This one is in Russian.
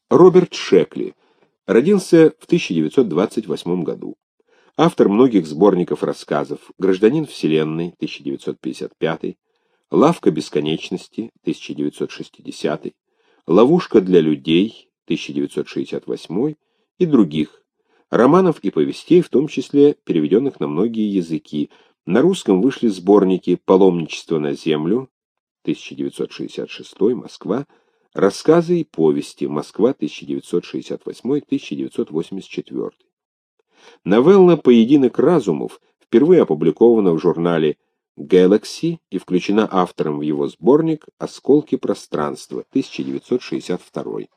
Роберт Шекли родился в 1928 году. Автор многих сборников рассказов «Гражданин Вселенной» 1955, «Лавка бесконечности» 1960, «Ловушка для людей» 1968 и других, романов и повестей, в том числе переведенных на многие языки. На русском вышли сборники «Паломничество на землю» 1966, Москва, «Рассказы и повести», Москва, 1968-1984. Новелла «Поединок разумов» впервые опубликована в журнале Galaxy и включена автором в его сборник «Осколки пространства», 1962.